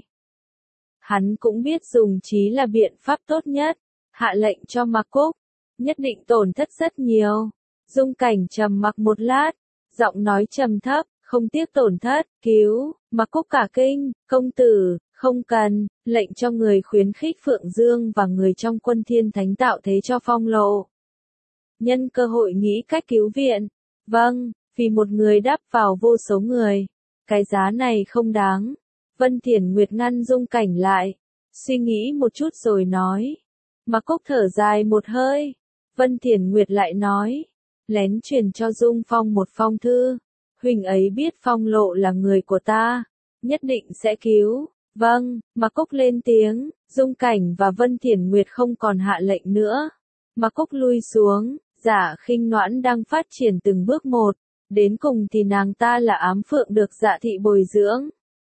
Hắn cũng biết dùng trí là biện pháp tốt nhất, hạ lệnh cho Ma Cúc, nhất định tổn thất rất nhiều. Dung Cảnh trầm mặc một lát, giọng nói trầm thấp, không tiếc tổn thất, cứu. Ma Cúc cả kinh, công tử, không cần, lệnh cho người khuyến khích Phượng Dương và người trong quân Thiên Thánh tạo thế cho phong lộ. Nhân cơ hội nghĩ cách cứu viện. Vâng, vì một người đáp vào vô số người. Cái giá này không đáng. Vân Thiển Nguyệt ngăn Dung Cảnh lại, suy nghĩ một chút rồi nói. Ma Cúc thở dài một hơi. Vân Thiển Nguyệt lại nói, lén truyền cho Dung Phong một phong thư. Huynh ấy biết phong lộ là người của ta, nhất định sẽ cứu. Vâng, Mạc Cúc lên tiếng, Dung Cảnh và Vân Thiển Nguyệt không còn hạ lệnh nữa. Mạc Cúc lui xuống, Dạ Khinh Noãn đang phát triển từng bước một, đến cùng thì nàng ta là ám phượng được Dạ thị bồi dưỡng.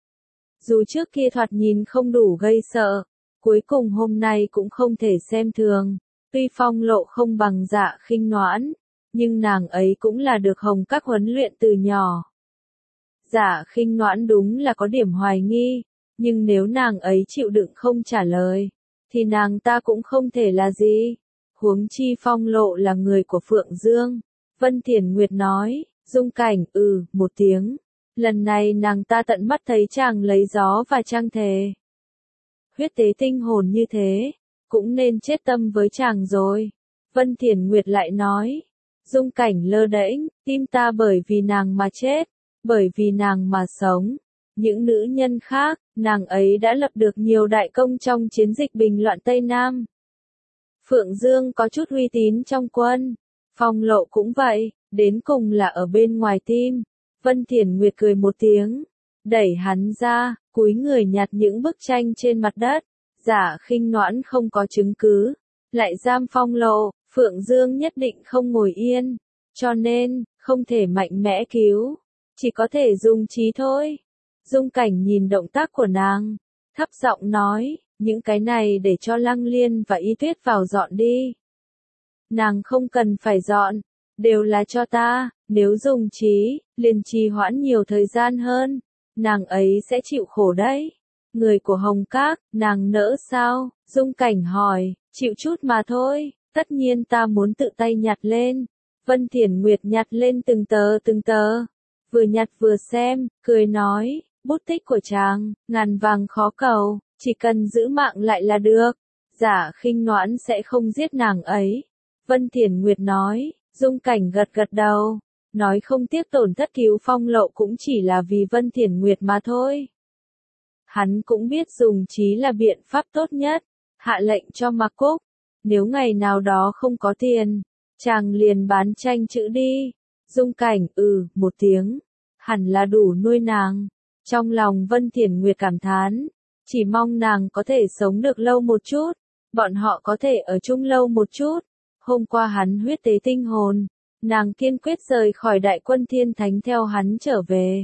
Dù trước kia thoạt nhìn không đủ gây sợ, cuối cùng hôm nay cũng không thể xem thường. Tuy phong lộ không bằng Dạ Khinh Noãn, nhưng nàng ấy cũng là được Hồng Các huấn luyện từ nhỏ. Dạ Khinh Noãn đúng là có điểm hoài nghi, nhưng nếu nàng ấy chịu đựng không trả lời, thì nàng ta cũng không thể là gì. Huống chi phong lộ là người của Phượng Dương. Vân Thiển Nguyệt nói, Dung Cảnh, một tiếng. Lần này nàng ta tận mắt thấy chàng lấy gió và trang thề. Huyết tế tinh hồn như thế, cũng nên chết tâm với chàng rồi. Vân Thiển Nguyệt lại nói, Dung Cảnh lơ đễnh, tim ta bởi vì nàng mà chết, bởi vì nàng mà sống. Những nữ nhân khác, nàng ấy đã lập được nhiều đại công trong chiến dịch bình loạn Tây Nam. Phượng Dương có chút uy tín trong quân, phong lộ cũng vậy, đến cùng là ở bên ngoài tim. Vân Thiển Nguyệt cười một tiếng, đẩy hắn ra, cúi người nhặt những bức tranh trên mặt đất. Dạ Khinh Noãn không có chứng cứ, lại giam phong lộ, Phượng Dương nhất định không ngồi yên, cho nên, không thể mạnh mẽ cứu, chỉ có thể dùng trí thôi. Dung Cảnh nhìn động tác của nàng, thấp giọng nói, những cái này để cho Lăng Liên và Y Tuyết vào dọn đi. Nàng không cần phải dọn, đều là cho ta, nếu dùng trí, liền trì hoãn nhiều thời gian hơn, nàng ấy sẽ chịu khổ đấy. Người của Hồng Các, nàng nỡ sao? Dung Cảnh hỏi, chịu chút mà thôi, tất nhiên ta muốn tự tay nhặt lên. Vân Thiển Nguyệt nhặt lên từng tờ, vừa nhặt vừa xem, cười nói, bút tích của chàng, ngàn vàng khó cầu, chỉ cần giữ mạng lại là được. Dạ Khinh Noãn sẽ không giết nàng ấy. Vân Thiển Nguyệt nói, Dung Cảnh gật gật đầu, nói không tiếc tổn thất cứu phong lộ cũng chỉ là vì Vân Thiển Nguyệt mà thôi. Hắn cũng biết dùng trí là biện pháp tốt nhất, hạ lệnh cho Mạc Cúc, nếu ngày nào đó không có tiền, chàng liền bán tranh chữ đi. Dung Cảnh, một tiếng, hẳn là đủ nuôi nàng. Trong lòng Vân Thiển Nguyệt cảm thán, chỉ mong nàng có thể sống được lâu một chút, bọn họ có thể ở chung lâu một chút. Hôm qua hắn huyết tế tinh hồn, nàng kiên quyết rời khỏi đại quân Thiên Thánh theo hắn trở về.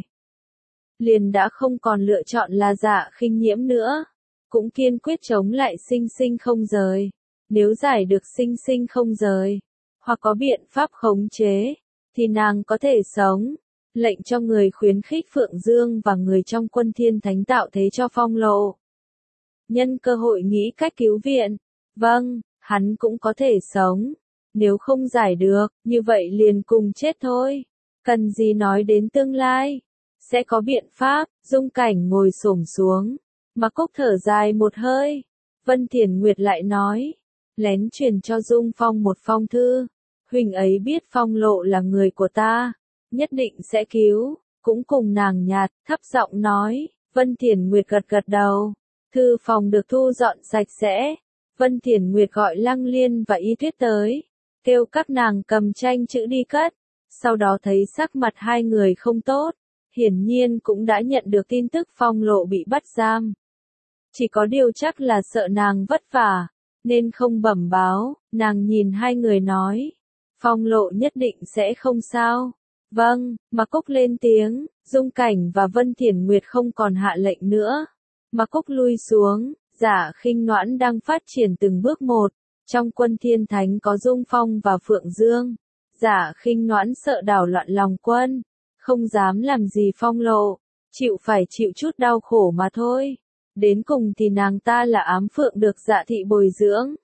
Liền đã không còn lựa chọn là Dạ Khinh Nhiễm nữa, cũng kiên quyết chống lại sinh sinh không rời. Nếu giải được sinh sinh không rời, hoặc có biện pháp khống chế, thì nàng có thể sống. Lệnh cho người khuyến khích Phượng Dương và người trong quân Thiên Thánh tạo thế cho phong lộ. Nhân cơ hội nghĩ cách cứu viện. Vâng, hắn cũng có thể sống. Nếu không giải được, như vậy liền cùng chết thôi. Cần gì nói đến tương lai. Sẽ có biện pháp. Dung Cảnh ngồi xổm xuống. Mạc Cúc thở dài một hơi. Vân Thiển Nguyệt lại nói. Lén truyền cho Dung Phong một phong thư. Huỳnh ấy biết phong lộ là người của ta, nhất định sẽ cứu, cũng cùng nàng nhạt, thấp giọng nói. Vân Thiển Nguyệt gật gật đầu. Thư phòng được thu dọn sạch sẽ. Vân Thiển Nguyệt gọi Lăng Liên và Y Tuyết tới, kêu các nàng cầm tranh chữ đi cất. Sau đó thấy sắc mặt hai người không tốt, hiển nhiên cũng đã nhận được tin tức phong lộ bị bắt giam. Chỉ có điều chắc là sợ nàng vất vả, nên không bẩm báo. Nàng nhìn hai người nói, phong lộ nhất định sẽ không sao. Vâng, Mạc Cúc lên tiếng, Dung Cảnh và Vân Thiển Nguyệt không còn hạ lệnh nữa. Mạc Cúc lui xuống, Dạ Khinh Noãn đang phát triển từng bước một. Trong quân Thiên Thánh có Dung Phong và Phượng Dương. Dạ Khinh Noãn sợ đảo loạn lòng quân, không dám làm gì phong lộ, phải chịu chút đau khổ mà thôi. Đến cùng thì nàng ta là ám phượng được Dạ thị bồi dưỡng.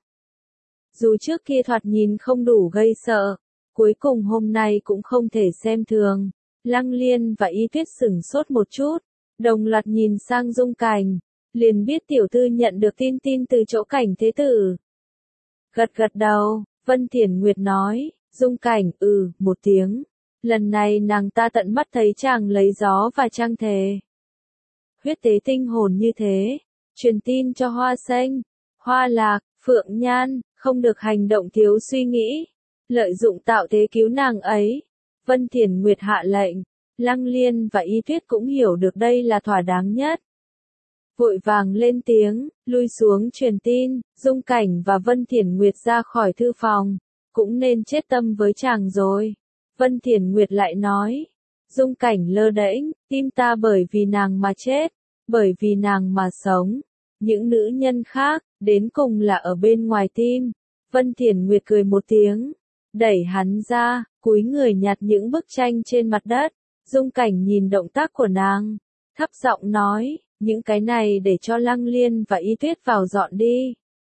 Dù trước kia thoạt nhìn không đủ gây sợ, cuối cùng hôm nay cũng không thể xem thường. Lăng Liên và Y Tuyết sửng sốt một chút, đồng loạt nhìn sang Dung Cảnh, liền biết tiểu thư nhận được tin từ chỗ Cảnh thế tử. Gật gật đầu, Vân Thiển Nguyệt nói, Dung Cảnh, một tiếng. Lần này nàng ta tận mắt thấy chàng lấy gió và trang thề. Huyết tế tinh hồn như thế, truyền tin cho Hoa Xanh, Hoa Lạc, Phượng Nhan, không được hành động thiếu suy nghĩ, lợi dụng tạo thế cứu nàng ấy. Vân Thiển Nguyệt hạ lệnh, Lăng Liên và Y Tuyết cũng hiểu được đây là thỏa đáng nhất. vội vàng lên tiếng, lui xuống truyền tin, Dung Cảnh và Vân Thiển Nguyệt ra khỏi thư phòng, cũng nên chết tâm với chàng rồi. Vân Thiển Nguyệt lại nói, Dung Cảnh lơ đễnh, tim ta bởi vì nàng mà chết, bởi vì nàng mà sống. Những nữ nhân khác, đến cùng là ở bên ngoài tim. Vân Thiển Nguyệt cười một tiếng, đẩy hắn ra, cúi người nhặt những bức tranh trên mặt đất. Dung Cảnh nhìn động tác của nàng, thấp giọng nói, những cái này để cho Lăng Liên và Y Tuyết vào dọn đi.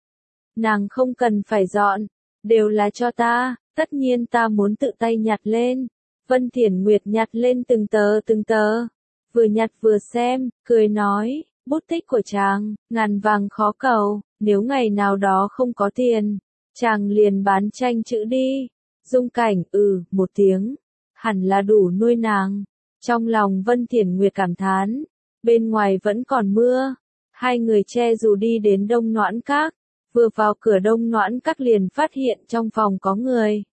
Nàng không cần phải dọn, đều là cho ta, tất nhiên ta muốn tự tay nhặt lên. Vân Thiển Nguyệt nhặt lên từng tờ, vừa nhặt vừa xem, cười nói, bút tích của chàng, ngàn vàng khó cầu, nếu ngày nào đó không có tiền, chàng liền bán tranh chữ đi. Dung Cảnh, một tiếng, hẳn là đủ nuôi nàng. Trong lòng Vân Thiển Nguyệt cảm thán, bên ngoài vẫn còn mưa, hai người che dù đi đến Đông Noãn Các, vừa vào cửa Đông Noãn Các liền phát hiện trong phòng có người.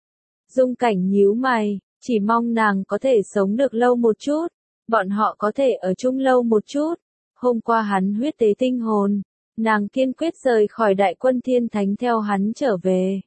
Dung Cảnh nhíu mày, chỉ mong nàng có thể sống được lâu một chút, bọn họ có thể ở chung lâu một chút. Hôm qua hắn huyết tế tinh hồn, nàng kiên quyết rời khỏi Đại Quân Thiên Thánh theo hắn trở về.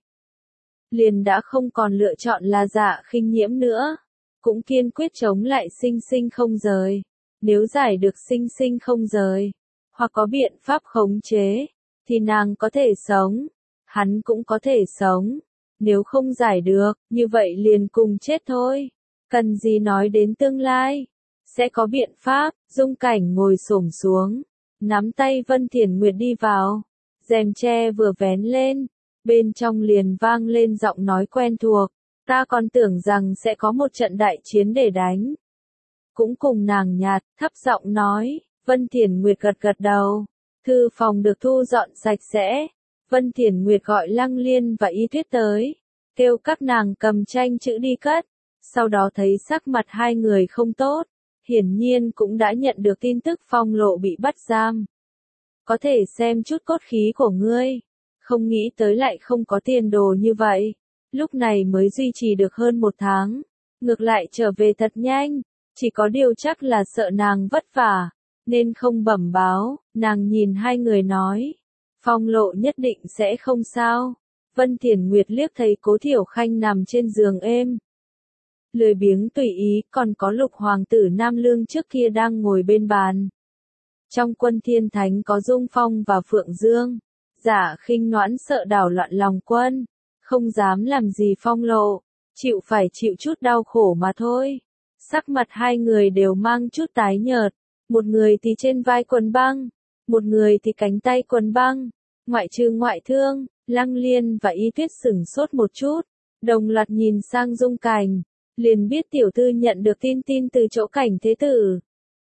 Liền đã không còn lựa chọn là Dạ Khinh Nhiễm nữa, cũng kiên quyết chống lại sinh sinh không rời. Nếu giải được sinh sinh không rời, hoặc có biện pháp khống chế, thì nàng có thể sống, hắn cũng có thể sống. Nếu không giải được, như vậy liền cùng chết thôi. Cần gì nói đến tương lai? Sẽ có biện pháp. Dung Cảnh ngồi xổm xuống, nắm tay Vân Thiển Nguyệt đi vào. Rèm tre vừa vén lên, bên trong liền vang lên giọng nói quen thuộc. Ta còn tưởng rằng sẽ có một trận đại chiến để đánh. Cũng cùng nàng nhạt, thấp giọng nói. Vân Thiển Nguyệt gật gật đầu. Thư phòng được thu dọn sạch sẽ. Vân Thiển Nguyệt gọi Lăng Liên và Y Tuyết tới, kêu các nàng cầm tranh chữ đi cất. Sau đó thấy sắc mặt hai người không tốt, hiển nhiên cũng đã nhận được tin tức Phong Lộ bị bắt giam. Có thể xem chút cốt khí của ngươi, không nghĩ tới lại không có tiền đồ như vậy. Lúc này mới duy trì được hơn một tháng, ngược lại trở về thật nhanh, chỉ có điều chắc là sợ nàng vất vả, nên không bẩm báo. Nàng nhìn hai người nói, Phong Lộ nhất định sẽ không sao. Vân Thiển Nguyệt liếc thấy Cố Thiểu Khanh nằm trên giường êm, lười biếng tùy ý, còn có Lục hoàng tử Nam Lương trước kia đang ngồi bên bàn. Trong Quân Thiên Thánh có Dung Phong và Phượng Dương. Dạ Khinh Noãn sợ đảo loạn lòng quân, không dám làm gì Phong Lộ, phải chịu chút đau khổ mà thôi. Sắc mặt hai người đều mang chút tái nhợt, một người thì trên vai quần băng, một người thì cánh tay quần băng, ngoại trừ ngoại thương. Lăng Liên và Y Tuyết sửng sốt một chút, đồng loạt nhìn sang Dung Cảnh, liền biết tiểu thư nhận được tin từ chỗ Cảnh thế tử.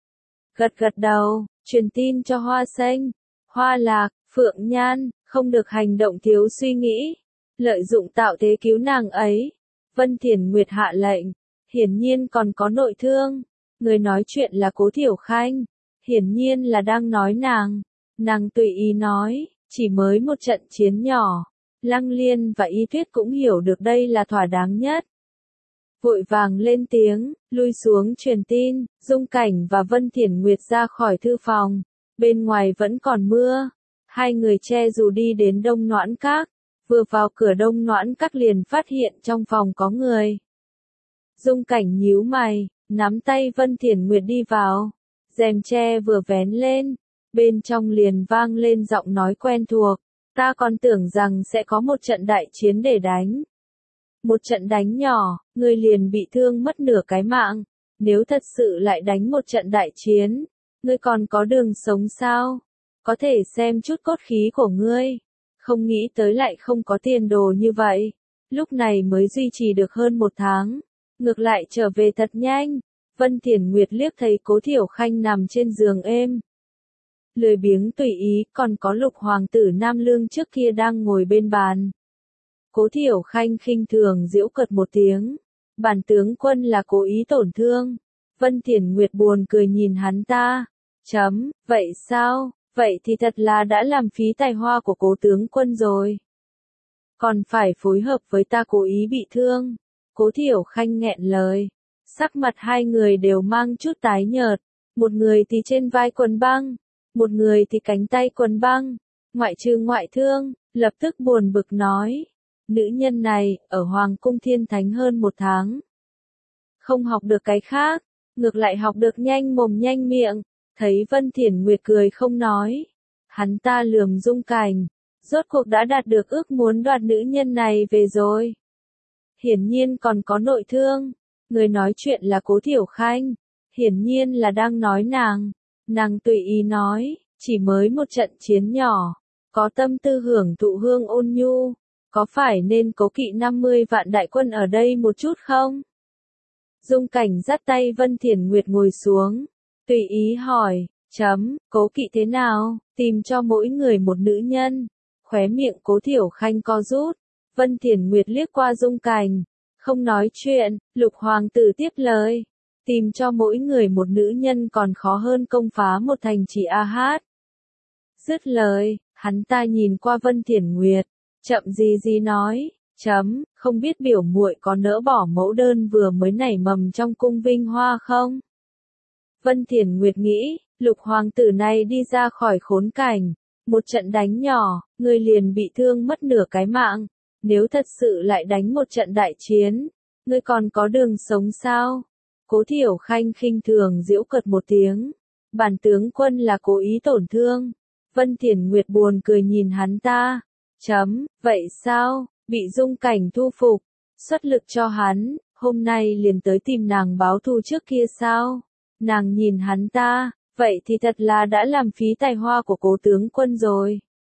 Gật gật đầu, truyền tin cho Hoa Xanh, Hoa Lạc, Phượng Nhan, không được hành động thiếu suy nghĩ, lợi dụng tạo thế cứu nàng ấy. Vân Thiển Nguyệt hạ lệnh, hiển nhiên còn có nội thương, người nói chuyện là Cố Thiểu Khanh, hiển nhiên là đang nói nàng tùy ý nói. Chỉ mới một trận chiến nhỏ, Lăng Liên và Y Tuyết cũng hiểu được đây là thỏa đáng nhất. Vội vàng lên tiếng, lui xuống truyền tin. Dung Cảnh và Vân Thiển Nguyệt ra khỏi thư phòng, bên ngoài vẫn còn mưa. Hai người che dù đi đến Đông Noãn Các, vừa vào cửa Đông Noãn Các liền phát hiện trong phòng có người. Dung Cảnh nhíu mày, nắm tay Vân Thiển Nguyệt đi vào. Rèm tre vừa vén lên, bên trong liền vang lên giọng nói quen thuộc. Ta còn tưởng rằng sẽ có một trận đại chiến để đánh. Một trận đánh nhỏ, ngươi liền bị thương mất nửa cái mạng. Nếu thật sự lại đánh một trận đại chiến, ngươi còn có đường sống sao? Có thể xem chút cốt khí của ngươi. Không nghĩ tới lại không có tiền đồ như vậy. Lúc này mới duy trì được hơn một tháng, ngược lại trở về thật nhanh. Vân Thiển Nguyệt liếc thấy Cố Thiểu Khanh nằm trên giường êm, lười biếng tùy ý, còn có Lục hoàng tử Nam Lương trước kia đang ngồi bên bàn. Cố Thiểu Khanh khinh thường giễu cợt một tiếng, bản tướng quân là cố ý tổn thương. Vân Thiển Nguyệt buồn cười nhìn hắn ta. Vậy sao? Vậy thì thật là đã làm phí tài hoa của Cố tướng quân rồi. Còn phải phối hợp với ta cố ý bị thương. Cố Thiểu Khanh nghẹn lời. Sắc mặt hai người đều mang chút tái nhợt, một người thì trên vai quần băng, một người thì cánh tay quần băng, ngoại trừ ngoại thương, lập tức buồn bực nói. Nữ nhân này, ở Hoàng cung Thiên Thánh hơn 1 tháng. Không học được cái khác, ngược lại học được nhanh mồm nhanh miệng, thấy Vân Thiển Nguyệt cười không nói. Hắn ta lườm Dung Cảnh, rốt cuộc đã đạt được ước muốn đoạt nữ nhân này về rồi. Hiển nhiên còn có nội thương, người nói chuyện là Cố Thiểu Khanh, hiển nhiên là đang nói nàng tùy ý nói, chỉ mới một trận chiến nhỏ, có tâm tư hưởng thụ hương ôn nhu, có phải nên cố kỵ 50 vạn đại quân ở đây một chút không? Dung Cảnh dắt tay Vân Thiển Nguyệt ngồi xuống, tùy ý hỏi, cố kỵ thế nào, tìm cho mỗi người một nữ nhân, khóe miệng Cố Thiểu Khanh co rút, Vân Thiển Nguyệt liếc qua Dung Cảnh, không nói chuyện, Lục hoàng tử tiếp lời, tìm cho mỗi người một nữ nhân còn khó hơn công phá một thành trì A Hát. Dứt lời, hắn ta nhìn qua Vân Thiển Nguyệt, chậm gì nói, không biết biểu muội có nỡ bỏ mẫu đơn vừa mới nảy mầm trong cung vinh hoa không? Vân Thiển Nguyệt nghĩ, Lục hoàng tử này đi ra khỏi khốn cảnh, một trận đánh nhỏ, người liền bị thương mất nửa cái mạng, nếu thật sự lại đánh một trận đại chiến, ngươi còn có đường sống sao? Cố Thiểu Khanh khinh thường giễu cợt một tiếng, bản tướng quân là cố ý tổn thương. Vân Thiển Nguyệt buồn cười nhìn hắn ta, vậy sao, bị Dung Cảnh thu phục, xuất lực cho hắn, hôm nay liền tới tìm nàng báo thù trước kia sao? Nàng nhìn hắn ta, vậy thì thật là đã làm phí tài hoa của cố tướng quân rồi.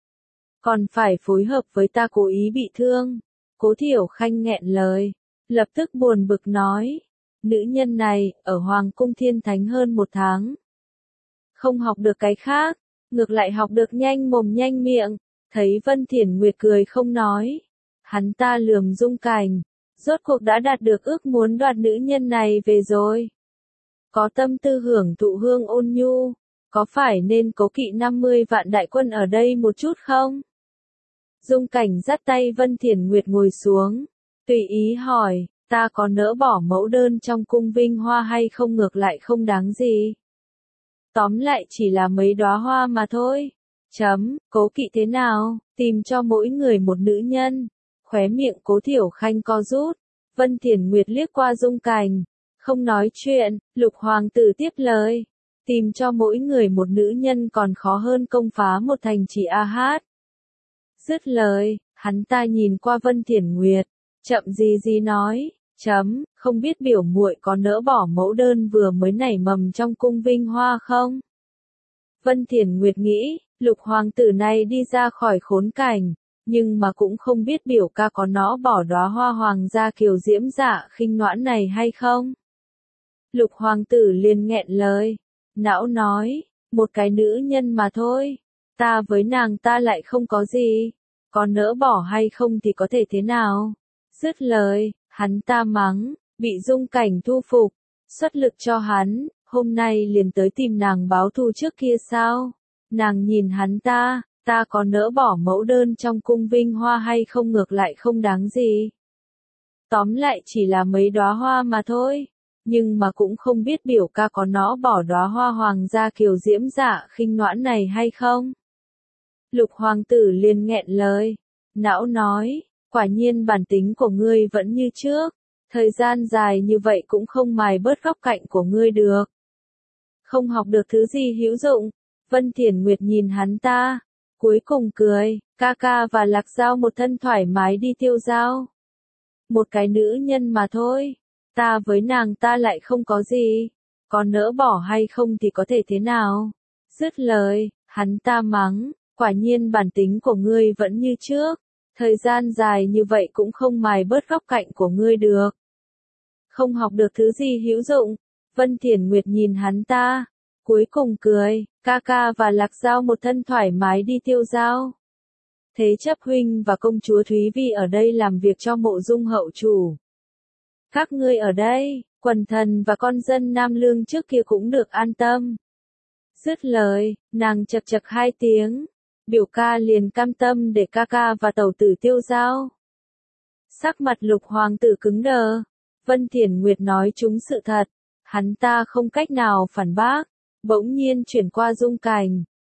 Còn phải phối hợp với ta cố ý bị thương. Cố Thiểu Khanh nghẹn lời, lập tức buồn bực nói, nữ nhân này, ở Hoàng cung Thiên Thánh hơn 1 tháng. Không học được cái khác, ngược lại học được nhanh mồm nhanh miệng, thấy Vân Thiển Nguyệt cười không nói. Hắn ta lườm Dung Cảnh, rốt cuộc đã đạt được ước muốn đoạt nữ nhân này về rồi. Có tâm tư hưởng thụ hương ôn nhu, có phải nên cố kỵ 50 vạn đại quân ở đây một chút không? Dung Cảnh dắt tay Vân Thiển Nguyệt ngồi xuống, tùy ý hỏi, ta có nỡ bỏ mẫu đơn trong cung vinh hoa hay không, ngược lại không đáng gì. Tóm lại chỉ là mấy đóa hoa mà thôi. Cố kỵ thế nào, tìm cho mỗi người một nữ nhân. Khóe miệng Cố Thiểu Khanh co rút, Vân Thiển Nguyệt liếc qua Dung Cảnh, không nói chuyện, Lục hoàng tử tiếp lời, tìm cho mỗi người một nữ nhân còn khó hơn công phá một thành trì A Hát. Dứt lời, hắn ta nhìn qua Vân Thiển Nguyệt, chậm gì nói, không biết biểu muội có nỡ bỏ mẫu đơn vừa mới nảy mầm trong cung vinh hoa không? Vân Thiển Nguyệt nghĩ, Lục hoàng tử này đi ra khỏi khốn cảnh, nhưng mà cũng không biết biểu ca có nỡ bỏ đóa hoa hoàng gia kiều diễm dạ khinh noãn này hay không? Lục hoàng tử liền nghẹn lời, não nói, một cái nữ nhân mà thôi, ta với nàng ta lại không có gì, có nỡ bỏ hay không thì có thể thế nào? Dứt lời, hắn ta mắng, bị Dung Cảnh thu phục, xuất lực cho hắn, hôm nay liền tới tìm nàng báo thù trước kia sao? Nàng nhìn hắn ta có nỡ bỏ mẫu đơn trong cung vinh hoa hay không, ngược lại không đáng gì. Tóm lại chỉ là mấy đóa hoa mà thôi, nhưng mà cũng không biết biểu ca có nỡ bỏ đóa hoa hoàng gia kiều diễm dạ khinh noãn này hay không? Lục hoàng tử liền nghẹn lời, não nói, quả nhiên bản tính của ngươi vẫn như trước, thời gian dài như vậy cũng không mài bớt góc cạnh của ngươi được. Không học được thứ gì hữu dụng. Vân Thiển Nguyệt nhìn hắn ta, cuối cùng cười, ca ca và Lạc Giao một thân thoải mái đi tiêu dao. Một cái nữ nhân mà thôi, ta với nàng ta lại không có gì, có nỡ bỏ hay không thì có thể thế nào? Dứt lời, hắn ta mắng, quả nhiên bản tính của ngươi vẫn như trước, thời gian dài như vậy cũng không mài bớt góc cạnh của ngươi được. Không học được thứ gì hữu dụng. Vân Thiển Nguyệt nhìn hắn ta, cuối cùng cười, ca ca và Lạc Giao một thân thoải mái đi tiêu dao. Thế chấp huynh và công chúa Thúy Vi ở đây làm việc cho Mộ Dung hậu chủ. Các ngươi ở đây, quần thần và con dân Nam Lương trước kia cũng được an tâm. Dứt lời, nàng chật chật 2 tiếng, biểu ca liền cam tâm để ca ca và tẩu tử tiêu dao. Sắc mặt Lục hoàng tử cứng đờ, Vân Thiển Nguyệt nói trúng sự thật, hắn ta không cách nào phản bác, bỗng nhiên chuyển qua Dung Cảnh,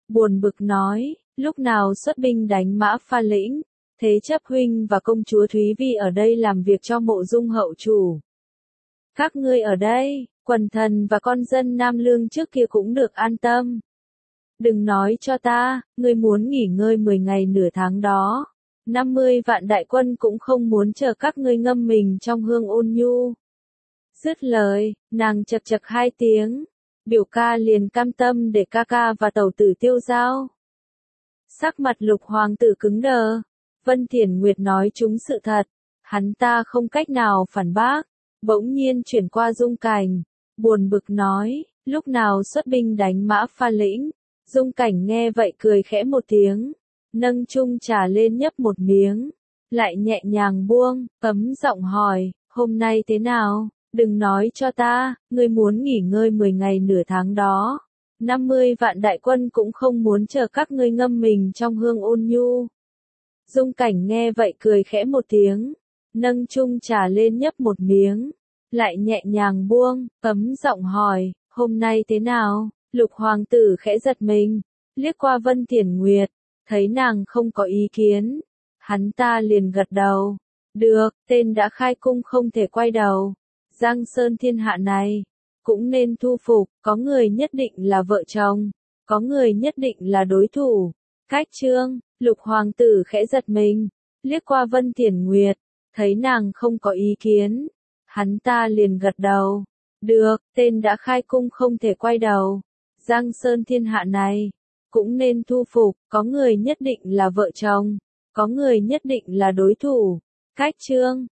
buồn bực nói, lúc nào xuất binh đánh Mã Pha Lĩnh, Thế Chấp huynh và công chúa Thúy Vi ở đây làm việc cho Mộ Dung hậu chủ. Các ngươi ở đây, quần thần và con dân Nam Lương trước kia cũng được an tâm. Đừng nói cho ta, ngươi muốn nghỉ ngơi 10 ngày nửa tháng đó. 50 vạn đại quân cũng không muốn chờ các ngươi ngâm mình trong hương ôn nhu. Dứt lời, nàng chật chật 2 tiếng. Biểu ca liền cam tâm để ca ca và tẩu tử tiêu dao. Sắc mặt Lục hoàng tử cứng đờ. Vân Thiển Nguyệt nói trúng sự thật. Hắn ta không cách nào phản bác. Bỗng nhiên chuyển qua Dung Cảnh. Buồn bực nói, lúc nào xuất binh đánh Mã Pha Lĩnh. Dung Cảnh nghe vậy cười khẽ một tiếng. Nâng chung trà lên nhấp một miếng. Lại nhẹ nhàng buông, ấm giọng hỏi, hôm nay thế nào? Đừng nói cho ta, ngươi muốn nghỉ ngơi 10 ngày nửa tháng đó. 50 vạn đại quân cũng không muốn chờ các ngươi ngâm mình trong hương ôn nhu. Dung Cảnh nghe vậy cười khẽ một tiếng. Nâng chung trà lên nhấp một miếng. Lại nhẹ nhàng buông, ấm giọng hỏi, hôm nay thế nào? Lục hoàng tử khẽ giật mình. Liếc qua Vân Thiển Nguyệt. Thấy nàng không có ý kiến. Hắn ta liền gật đầu. Được, tên đã khai cung không thể quay đầu. Giang Sơn thiên hạ này, cũng nên thu phục, có người nhất định là vợ chồng, có người nhất định là đối thủ. Cách chương, Lục hoàng tử khẽ giật mình, liếc qua Vân Thiển Nguyệt, thấy nàng không có ý kiến. Hắn ta liền gật đầu. Được, tên đã khai cung không thể quay đầu. Giang Sơn thiên hạ này, cũng nên thu phục, có người nhất định là vợ chồng, có người nhất định là đối thủ. Cách chương